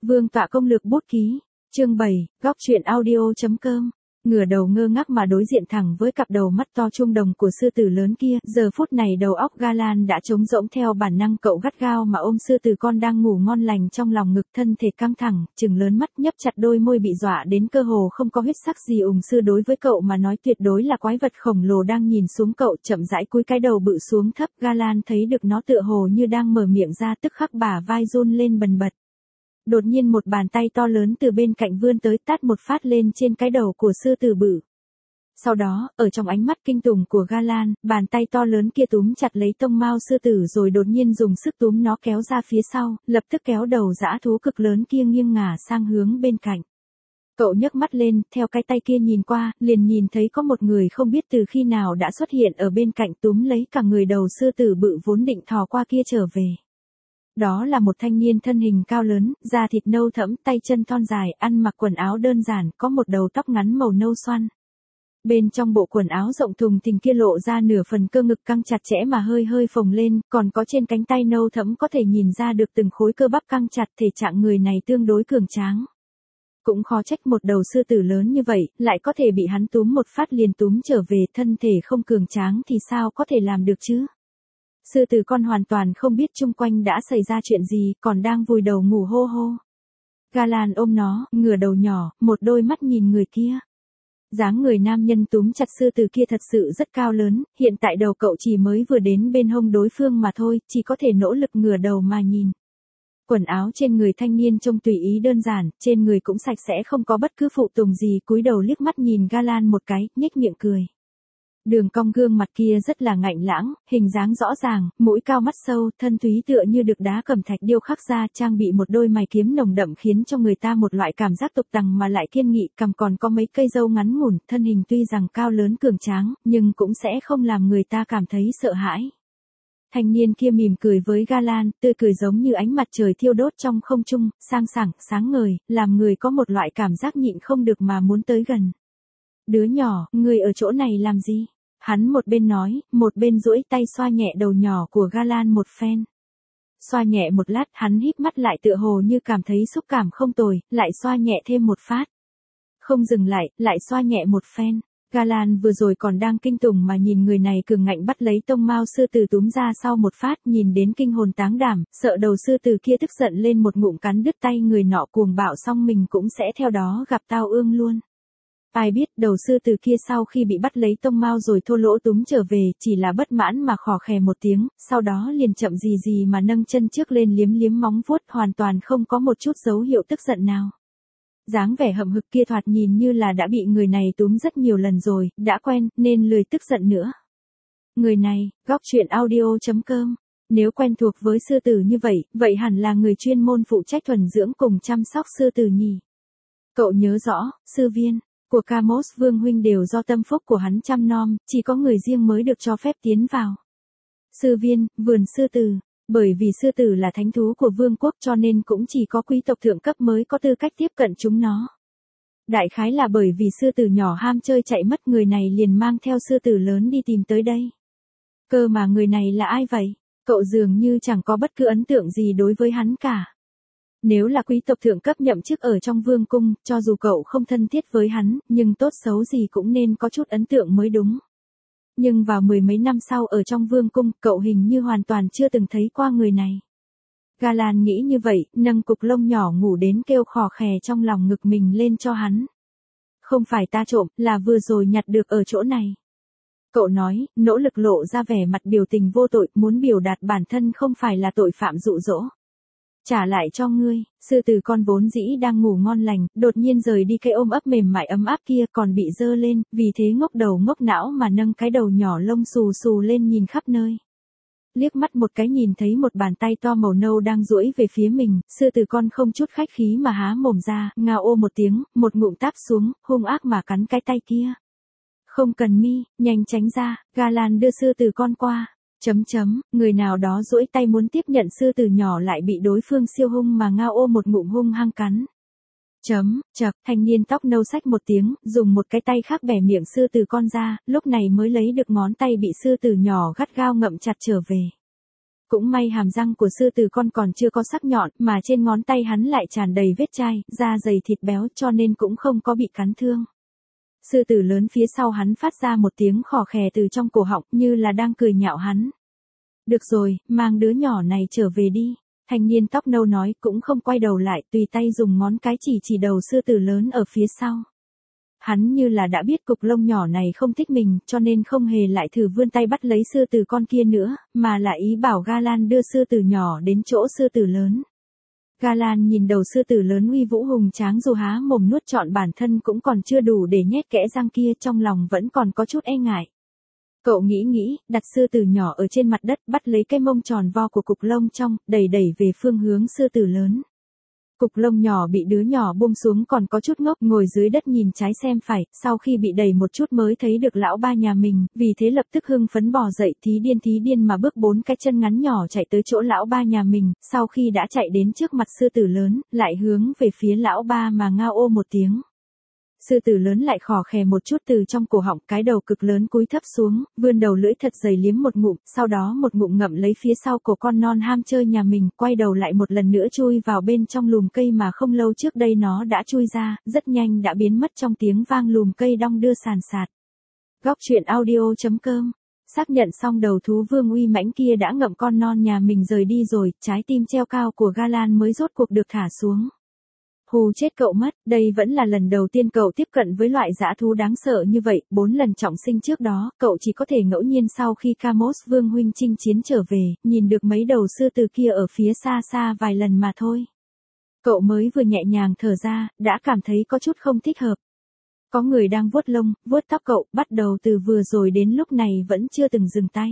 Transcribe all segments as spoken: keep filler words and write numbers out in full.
Vương tọa công lược bút ký, chương bảy, góc truyện audio.com. Ngửa đầu ngơ ngác mà đối diện thẳng với cặp đầu mắt to trung đồng của sư tử lớn kia, giờ phút này đầu óc Galan đã trống rỗng theo bản năng cậu gắt gao mà ôm sư tử con đang ngủ ngon lành trong lòng ngực, thân thể căng thẳng, trừng lớn mắt nhấp chặt đôi môi bị dọa đến cơ hồ không có huyết sắc gì. Ùng sư đối với cậu mà nói tuyệt đối là quái vật khổng lồ đang nhìn xuống cậu, chậm rãi cúi cái đầu bự xuống thấp. Galan thấy được nó tựa hồ như đang mở miệng ra, tức khắc bả vai run lên bần bật. Đột nhiên một bàn tay to lớn từ bên cạnh vươn tới, tát một phát lên trên cái đầu của sư tử bự. Sau đó, ở trong ánh mắt kinh tủng của Galan, bàn tay to lớn kia túm chặt lấy tông mao sư tử rồi đột nhiên dùng sức túm nó kéo ra phía sau, lập tức kéo đầu dã thú cực lớn kia nghiêng ngả sang hướng bên cạnh. Cậu nhấc mắt lên, theo cái tay kia nhìn qua, liền nhìn thấy có một người không biết từ khi nào đã xuất hiện ở bên cạnh, túm lấy cả người đầu sư tử bự vốn định thò qua kia trở về. Đó là một thanh niên thân hình cao lớn, da thịt nâu thẫm, tay chân thon dài, ăn mặc quần áo đơn giản, có một đầu tóc ngắn màu nâu xoăn. Bên trong bộ quần áo rộng thùng thình kia lộ ra nửa phần cơ ngực căng chặt chẽ mà hơi hơi phồng lên, còn có trên cánh tay nâu thẫm có thể nhìn ra được từng khối cơ bắp căng chặt, thể trạng người này tương đối cường tráng. Cũng khó trách một đầu sư tử lớn như vậy, lại có thể bị hắn túm một phát liền túm trở về, thân thể không cường tráng thì sao có thể làm được chứ? Sư tử con hoàn toàn không biết chung quanh đã xảy ra chuyện gì, còn đang vùi đầu ngủ hô hô. Galan ôm nó, ngửa đầu nhỏ, một đôi mắt nhìn người kia. Dáng người nam nhân túm chặt sư tử kia thật sự rất cao lớn, hiện tại đầu cậu chỉ mới vừa đến bên hông đối phương mà thôi, chỉ có thể nỗ lực ngửa đầu mà nhìn. Quần áo trên người thanh niên trông tùy ý đơn giản, trên người cũng sạch sẽ không có bất cứ phụ tùng gì, cúi đầu liếc mắt nhìn Galan một cái, nhếch miệng cười. Đường cong gương mặt kia rất là ngạnh lãng, hình dáng rõ ràng, mũi cao mắt sâu, thân túy tựa như được đá cẩm thạch điêu khắc ra, trang bị một đôi mày kiếm nồng đậm khiến cho người ta một loại cảm giác tục tằng mà lại kiên nghị, cằm còn có mấy cây râu ngắn ngủn, thân hình tuy rằng cao lớn cường tráng, nhưng cũng sẽ không làm người ta cảm thấy sợ hãi. Thanh niên kia mỉm cười với Galan, tươi cười giống như ánh mặt trời thiêu đốt trong không trung, sang sảng, sáng ngời, làm người có một loại cảm giác nhịn không được mà muốn tới gần. Đứa nhỏ, người ở chỗ này làm gì? Hắn một bên nói, một bên duỗi tay xoa nhẹ đầu nhỏ của Galan một phen. Xoa nhẹ một lát, hắn híp mắt lại tựa hồ như cảm thấy xúc cảm không tồi, lại xoa nhẹ thêm một phát. Không dừng lại, lại xoa nhẹ một phen. Galan vừa rồi còn đang kinh tủng mà nhìn người này cường ngạnh bắt lấy tông mao sư tử túm ra sau một phát, nhìn đến kinh hồn táng đảm, sợ đầu sư tử kia tức giận lên một ngụm cắn đứt tay người nọ, cuồng bạo xong mình cũng sẽ theo đó gặp tao ương luôn. Ai biết đầu sư tử kia sau khi bị bắt lấy tông mao rồi thô lỗ túm trở về, chỉ là bất mãn mà khò khè một tiếng, sau đó liền chậm gì gì mà nâng chân trước lên liếm liếm móng vuốt, hoàn toàn không có một chút dấu hiệu tức giận nào. Dáng vẻ hậm hực kia thoạt nhìn như là đã bị người này túm rất nhiều lần rồi, đã quen, nên lười tức giận nữa. Người này, góc truyện audio.com. Nếu quen thuộc với sư tử như vậy, vậy hẳn là người chuyên môn phụ trách thuần dưỡng cùng chăm sóc sư tử nhỉ. Cậu nhớ rõ, sư viên của Kamos Vương huynh đều do tâm phúc của hắn chăm nom, chỉ có người riêng mới được cho phép tiến vào. Sư viên, vườn sư tử, bởi vì sư tử là thánh thú của vương quốc cho nên cũng chỉ có quý tộc thượng cấp mới có tư cách tiếp cận chúng nó. Đại khái là bởi vì sư tử nhỏ ham chơi chạy mất, người này liền mang theo sư tử lớn đi tìm tới đây. Cơ mà người này là ai vậy? Cậu dường như chẳng có bất cứ ấn tượng gì đối với hắn cả. Nếu là quý tộc thượng cấp nhậm chức ở trong vương cung, cho dù cậu không thân thiết với hắn, nhưng tốt xấu gì cũng nên có chút ấn tượng mới đúng. Nhưng vào mười mấy năm sau ở trong vương cung, cậu hình như hoàn toàn chưa từng thấy qua người này. Galan nghĩ như vậy, nâng cục lông nhỏ ngủ đến kêu khò khè trong lòng ngực mình lên cho hắn. Không phải ta trộm, là vừa rồi nhặt được ở chỗ này. Cậu nói, nỗ lực lộ ra vẻ mặt biểu tình vô tội, muốn biểu đạt bản thân không phải là tội phạm dụ dỗ. Trả lại cho ngươi, sư tử con vốn dĩ đang ngủ ngon lành, đột nhiên rời đi cái ôm ấp mềm mại ấm áp kia, còn bị dơ lên, vì thế ngốc đầu ngốc não mà nâng cái đầu nhỏ lông xù xù lên nhìn khắp nơi. Liếc mắt một cái nhìn thấy một bàn tay to màu nâu đang duỗi về phía mình, sư tử con không chút khách khí mà há mồm ra, ngao ô một tiếng, một ngụm táp xuống, hung ác mà cắn cái tay kia. Không cần mi, nhanh tránh ra, Galan đưa sư tử con qua. Chấm chấm, người nào đó duỗi tay muốn tiếp nhận sư tử nhỏ lại bị đối phương siêu hung mà ngao ô một ngụm hung hăng cắn. Chấm, chật, thanh niên tóc nâu xách một tiếng, dùng một cái tay khác bẻ miệng sư tử con ra, lúc này mới lấy được ngón tay bị sư tử nhỏ gắt gao ngậm chặt trở về. Cũng may hàm răng của sư tử con còn chưa có sắc nhọn, mà trên ngón tay hắn lại tràn đầy vết chai, da dày thịt béo cho nên cũng không có bị cắn thương. Sư tử lớn phía sau hắn phát ra một tiếng khò khè từ trong cổ họng như là đang cười nhạo hắn. Được rồi, mang đứa nhỏ này trở về đi. Thanh niên tóc nâu nói cũng không quay đầu lại, tùy tay dùng ngón cái chỉ chỉ đầu sư tử lớn ở phía sau. Hắn như là đã biết cục lông nhỏ này không thích mình, cho nên không hề lại thử vươn tay bắt lấy sư tử con kia nữa, mà lại ý bảo Galan đưa sư tử nhỏ đến chỗ sư tử lớn. Galan nhìn đầu sư tử lớn uy vũ hùng tráng dù há mồm nuốt trọn bản thân cũng còn chưa đủ để nhét kẽ răng kia, trong lòng vẫn còn có chút e ngại. Cậu nghĩ nghĩ, đặt sư tử nhỏ ở trên mặt đất, bắt lấy cái mông tròn vo của cục lông trong, đẩy đẩy về phương hướng sư tử lớn. Cục lông nhỏ bị đứa nhỏ buông xuống còn có chút ngốc, ngồi dưới đất nhìn trái xem phải, sau khi bị đẩy một chút mới thấy được lão ba nhà mình, vì thế lập tức hưng phấn bò dậy, thí điên thí điên mà bước bốn cái chân ngắn nhỏ chạy tới chỗ lão ba nhà mình, sau khi đã chạy đến trước mặt sư tử lớn, lại hướng về phía lão ba mà ngao ô một tiếng. Sư tử lớn lại khò khè một chút từ trong cổ họng, cái đầu cực lớn cúi thấp xuống, vươn đầu lưỡi thật dày liếm một ngụm, sau đó một ngụm ngậm lấy phía sau cổ con non ham chơi nhà mình, quay đầu lại một lần nữa chui vào bên trong lùm cây mà không lâu trước đây nó đã chui ra, rất nhanh đã biến mất trong tiếng vang lùm cây đong đưa sàn sạt. Góc truyện audio chấm com. Xác nhận xong đầu thú vương uy mãnh kia đã ngậm con non nhà mình rời đi rồi, trái tim treo cao của Galan mới rốt cuộc được thả xuống. Hù chết cậu mất, đây vẫn là lần đầu tiên cậu tiếp cận với loại dã thú đáng sợ như vậy, bốn lần trọng sinh trước đó, cậu chỉ có thể ngẫu nhiên sau khi Kamos Vương huynh chinh chiến trở về, nhìn được mấy đầu sư tử kia ở phía xa xa vài lần mà thôi. Cậu mới vừa nhẹ nhàng thở ra, đã cảm thấy có chút không thích hợp. Có người đang vuốt lông, vuốt tóc cậu, bắt đầu từ vừa rồi đến lúc này vẫn chưa từng dừng tay.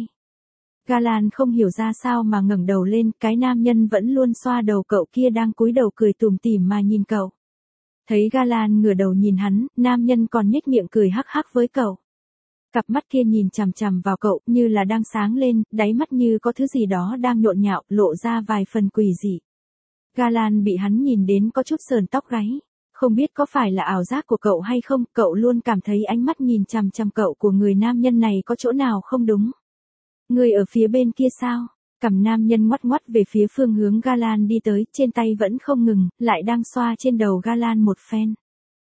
Galan không hiểu ra sao mà ngẩng đầu lên, cái nam nhân vẫn luôn xoa đầu cậu kia đang cúi đầu cười tủm tỉm mà nhìn cậu. Thấy Galan ngửa đầu nhìn hắn, nam nhân còn nhếch miệng cười hắc hắc với cậu. Cặp mắt kia nhìn chằm chằm vào cậu, như là đang sáng lên, đáy mắt như có thứ gì đó đang nhộn nhạo, lộ ra vài phần quỷ dị. Galan bị hắn nhìn đến có chút sờn tóc gáy. Không biết có phải là ảo giác của cậu hay không, cậu luôn cảm thấy ánh mắt nhìn chằm chằm cậu của người nam nhân này có chỗ nào không đúng. Người ở phía bên kia sao? Cằm nam nhân ngoắt ngoắt về phía phương hướng Galan đi tới, trên tay vẫn không ngừng, lại đang xoa trên đầu Galan một phen.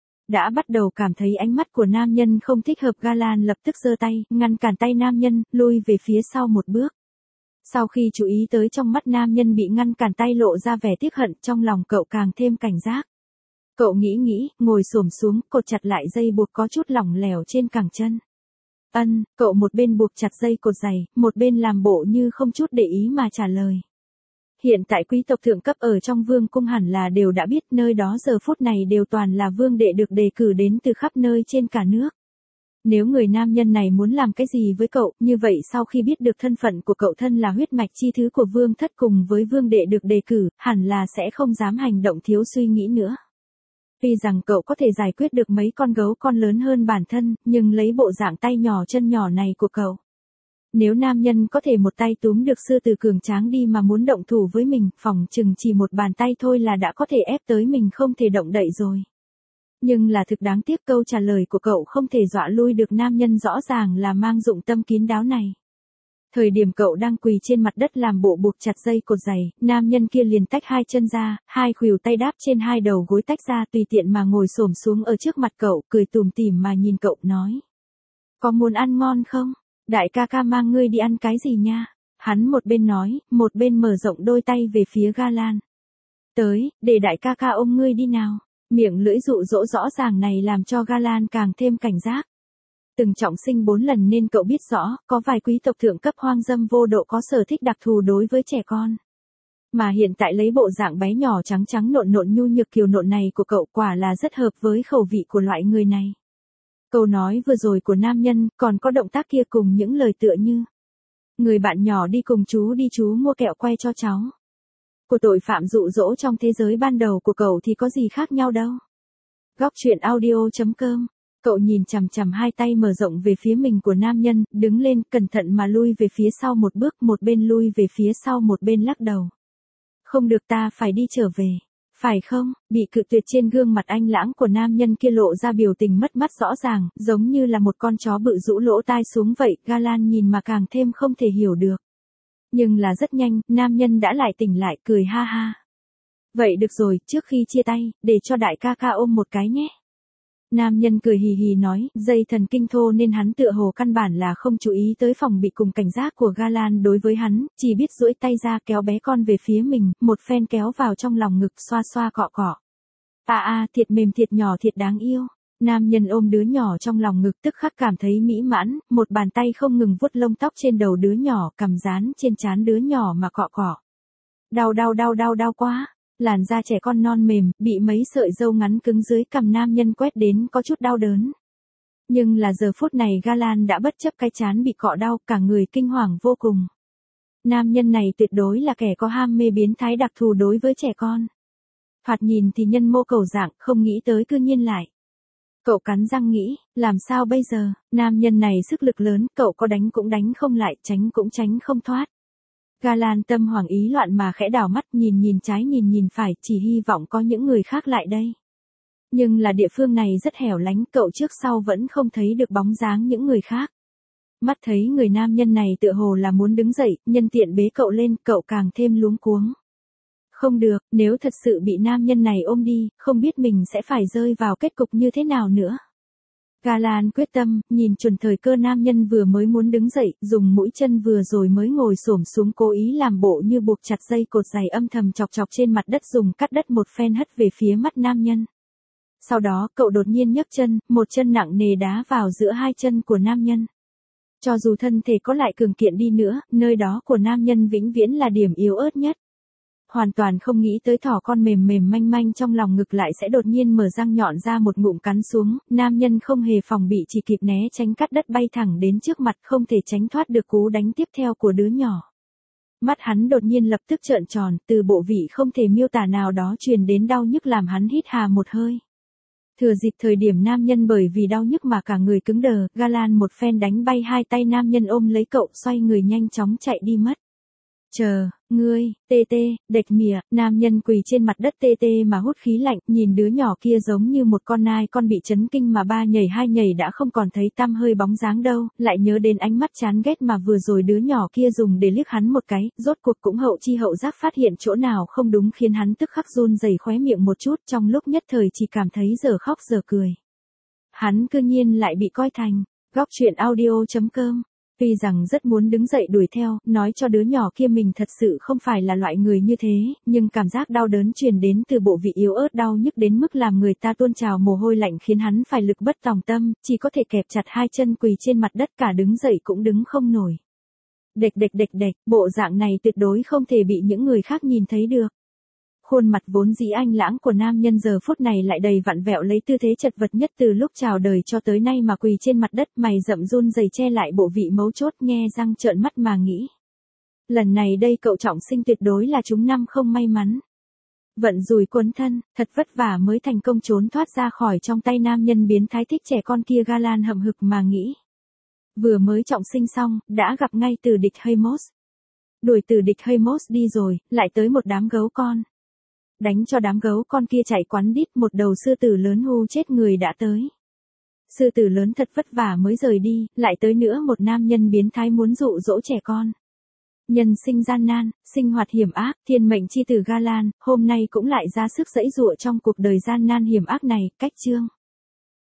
Đã bắt đầu cảm thấy ánh mắt của nam nhân không thích hợp, Galan lập tức giơ tay, ngăn cản tay nam nhân, lui về phía sau một bước. Sau khi chú ý tới trong mắt nam nhân bị ngăn cản tay lộ ra vẻ tiếc hận, trong lòng cậu càng thêm cảnh giác. Cậu nghĩ nghĩ, ngồi xổm xuống, cột chặt lại dây buộc có chút lỏng lẻo trên cẳng chân. Ân, cậu một bên buộc chặt dây cột giày, một bên làm bộ như không chút để ý mà trả lời. Hiện tại quý tộc thượng cấp ở trong vương cung hẳn là đều đã biết, nơi đó giờ phút này đều toàn là vương đệ được đề cử đến từ khắp nơi trên cả nước. Nếu người nam nhân này muốn làm cái gì với cậu, như vậy sau khi biết được thân phận của cậu thân là huyết mạch chi thứ của vương thất cùng với vương đệ được đề cử, hẳn là sẽ không dám hành động thiếu suy nghĩ nữa. Tuy rằng cậu có thể giải quyết được mấy con gấu con lớn hơn bản thân, nhưng lấy bộ dạng tay nhỏ chân nhỏ này của cậu. Nếu nam nhân có thể một tay túm được sư tử cường tráng đi mà muốn động thủ với mình, phỏng chừng chỉ một bàn tay thôi là đã có thể ép tới mình không thể động đậy rồi. Nhưng là thực đáng tiếc, câu trả lời của cậu không thể dọa lui được nam nhân, rõ ràng là mang dụng tâm kín đáo này. Thời điểm cậu đang quỳ trên mặt đất làm bộ buộc chặt dây cột giày, nam nhân kia liền tách hai chân ra, hai khuỷu tay đáp trên hai đầu gối tách ra, tùy tiện mà ngồi xổm xuống ở trước mặt cậu, cười tủm tỉm mà nhìn cậu nói. Có muốn ăn ngon không? Đại ca ca mang ngươi đi ăn cái gì nha? Hắn một bên nói, một bên mở rộng đôi tay về phía Galan. Tới, để đại ca ca ôm ngươi đi nào. Miệng lưỡi dụ dỗ rõ ràng này làm cho Galan càng thêm cảnh giác. Từng trọng sinh bốn lần nên cậu biết rõ, có vài quý tộc thượng cấp hoang dâm vô độ có sở thích đặc thù đối với trẻ con. Mà hiện tại lấy bộ dạng bé nhỏ trắng trắng nộn nộn nhu nhược kiều nộn này của cậu quả là rất hợp với khẩu vị của loại người này. Câu nói vừa rồi của nam nhân, còn có động tác kia cùng những lời tựa như. Người bạn nhỏ đi cùng chú đi chú mua kẹo quay cho cháu. Của tội phạm dụ dỗ trong thế giới ban đầu của cậu thì có gì khác nhau đâu. Góc truyện audio chấm com. Cậu nhìn chằm chằm hai tay mở rộng về phía mình của nam nhân, đứng lên, cẩn thận mà lui về phía sau một bước, một bên lui về phía sau một bên lắc đầu. Không được, ta phải đi trở về. Phải không? Bị cự tuyệt trên gương mặt anh lãng của nam nhân kia lộ ra biểu tình mất mát rõ ràng, giống như là một con chó bự rũ lỗ tai xuống vậy, Galan nhìn mà càng thêm không thể hiểu được. Nhưng là rất nhanh, nam nhân đã lại tỉnh lại, cười ha ha. Vậy được rồi, trước khi chia tay, để cho đại ca ca ôm một cái nhé. Nam nhân cười hì hì nói, dây thần kinh thô nên hắn tựa hồ căn bản là không chú ý tới phòng bị cùng cảnh giác của Galan đối với hắn, chỉ biết duỗi tay ra kéo bé con về phía mình, một phen kéo vào trong lòng ngực xoa xoa cọ cọ. À à, thiệt mềm thiệt nhỏ thiệt đáng yêu. Nam nhân ôm đứa nhỏ trong lòng ngực tức khắc cảm thấy mỹ mãn, một bàn tay không ngừng vuốt lông tóc trên đầu đứa nhỏ, cầm dán trên trán đứa nhỏ mà cọ cọ. Đau đau đau đau đau quá. Làn da trẻ con non mềm, bị mấy sợi râu ngắn cứng dưới cằm nam nhân quét đến có chút đau đớn. Nhưng là giờ phút này Galan đã bất chấp cái chán bị cọ đau, cả người kinh hoàng vô cùng. Nam nhân này tuyệt đối là kẻ có ham mê biến thái đặc thù đối với trẻ con. Thoạt nhìn thì nhân mô cầu dạng, không nghĩ tới cư nhiên lại. Cậu cắn răng nghĩ, làm sao bây giờ, nam nhân này sức lực lớn, cậu có đánh cũng đánh không lại, tránh cũng tránh không thoát. Galan tâm hoảng ý loạn mà khẽ đảo mắt nhìn nhìn trái nhìn nhìn phải, chỉ hy vọng có những người khác lại đây. Nhưng là địa phương này rất hẻo lánh, cậu trước sau vẫn không thấy được bóng dáng những người khác. Mắt thấy người nam nhân này tựa hồ là muốn đứng dậy, nhân tiện bế cậu lên, cậu càng thêm luống cuống. Không được, nếu thật sự bị nam nhân này ôm đi, không biết mình sẽ phải rơi vào kết cục như thế nào nữa. Galan quyết tâm, nhìn chuẩn thời cơ nam nhân vừa mới muốn đứng dậy, dùng mũi chân vừa rồi mới ngồi xổm xuống cố ý làm bộ như buộc chặt dây cột giày âm thầm chọc chọc trên mặt đất dùng cắt đất một phen hất về phía mắt nam nhân. Sau đó cậu đột nhiên nhấc chân, một chân nặng nề đá vào giữa hai chân của nam nhân. Cho dù thân thể có lại cường kiện đi nữa, nơi đó của nam nhân vĩnh viễn là điểm yếu ớt nhất. Hoàn toàn không nghĩ tới thỏ con mềm mềm manh manh trong lòng ngực lại sẽ đột nhiên mở răng nhọn ra một ngụm cắn xuống, nam nhân không hề phòng bị chỉ kịp né tránh cắt đất bay thẳng đến trước mặt không thể tránh thoát được cú đánh tiếp theo của đứa nhỏ. Mắt hắn đột nhiên lập tức trợn tròn, từ bộ vị không thể miêu tả nào đó truyền đến đau nhức làm hắn hít hà một hơi. Thừa dịp thời điểm nam nhân bởi vì đau nhức mà cả người cứng đờ, Galan một phen đánh bay hai tay nam nhân ôm lấy cậu xoay người nhanh chóng chạy đi mất. Chờ, ngươi, tê tê, đệch mỉa, nam nhân quỳ trên mặt đất tê tê mà hút khí lạnh, nhìn đứa nhỏ kia giống như một con nai con bị chấn kinh mà ba nhảy hai nhảy đã không còn thấy tăm hơi bóng dáng đâu, lại nhớ đến ánh mắt chán ghét mà vừa rồi đứa nhỏ kia dùng để liếc hắn một cái, rốt cuộc cũng hậu chi hậu giác phát hiện chỗ nào không đúng khiến hắn tức khắc run rẩy khóe miệng một chút, trong lúc nhất thời chỉ cảm thấy giờ khóc giờ cười. Hắn cư nhiên lại bị coi thành, góc truyện audio chấm com. Tuy rằng rất muốn đứng dậy đuổi theo, nói cho đứa nhỏ kia mình thật sự không phải là loại người như thế, nhưng cảm giác đau đớn truyền đến từ bộ vị yếu ớt đau nhức đến mức làm người ta tuôn trào mồ hôi lạnh khiến hắn phải lực bất tòng tâm, chỉ có thể kẹp chặt hai chân quỳ trên mặt đất cả đứng dậy cũng đứng không nổi. Đệch đệch đệch đệch, bộ dạng này tuyệt đối không thể bị những người khác nhìn thấy được. Khuôn mặt vốn dĩ anh lãng của nam nhân giờ phút này lại đầy vặn vẹo lấy tư thế chật vật nhất từ lúc chào đời cho tới nay mà quỳ trên mặt đất, mày rậm run rẩy che lại bộ vị mấu chốt, nghe răng trợn mắt mà nghĩ. Lần này đây cậu trọng sinh tuyệt đối là chúng năm không may mắn. Vận rủi cuốn thân, thật vất vả mới thành công trốn thoát ra khỏi trong tay nam nhân biến thái thích trẻ con kia. Galan hậm hực mà nghĩ. Vừa mới trọng sinh xong, đã gặp ngay từ địch Hamos. Đuổi từ địch Hamos đi rồi, lại tới một đám gấu con. Đánh cho đám gấu con kia chạy quắn đít, một đầu sư tử lớn hù chết người đã tới. Sư tử lớn thật vất vả mới rời đi, lại tới nữa một nam nhân biến thái muốn dụ dỗ trẻ con. Nhân sinh gian nan, sinh hoạt hiểm ác, thiên mệnh chi tử Galan, hôm nay cũng lại ra sức giãy giụa trong cuộc đời gian nan hiểm ác này, cách chương.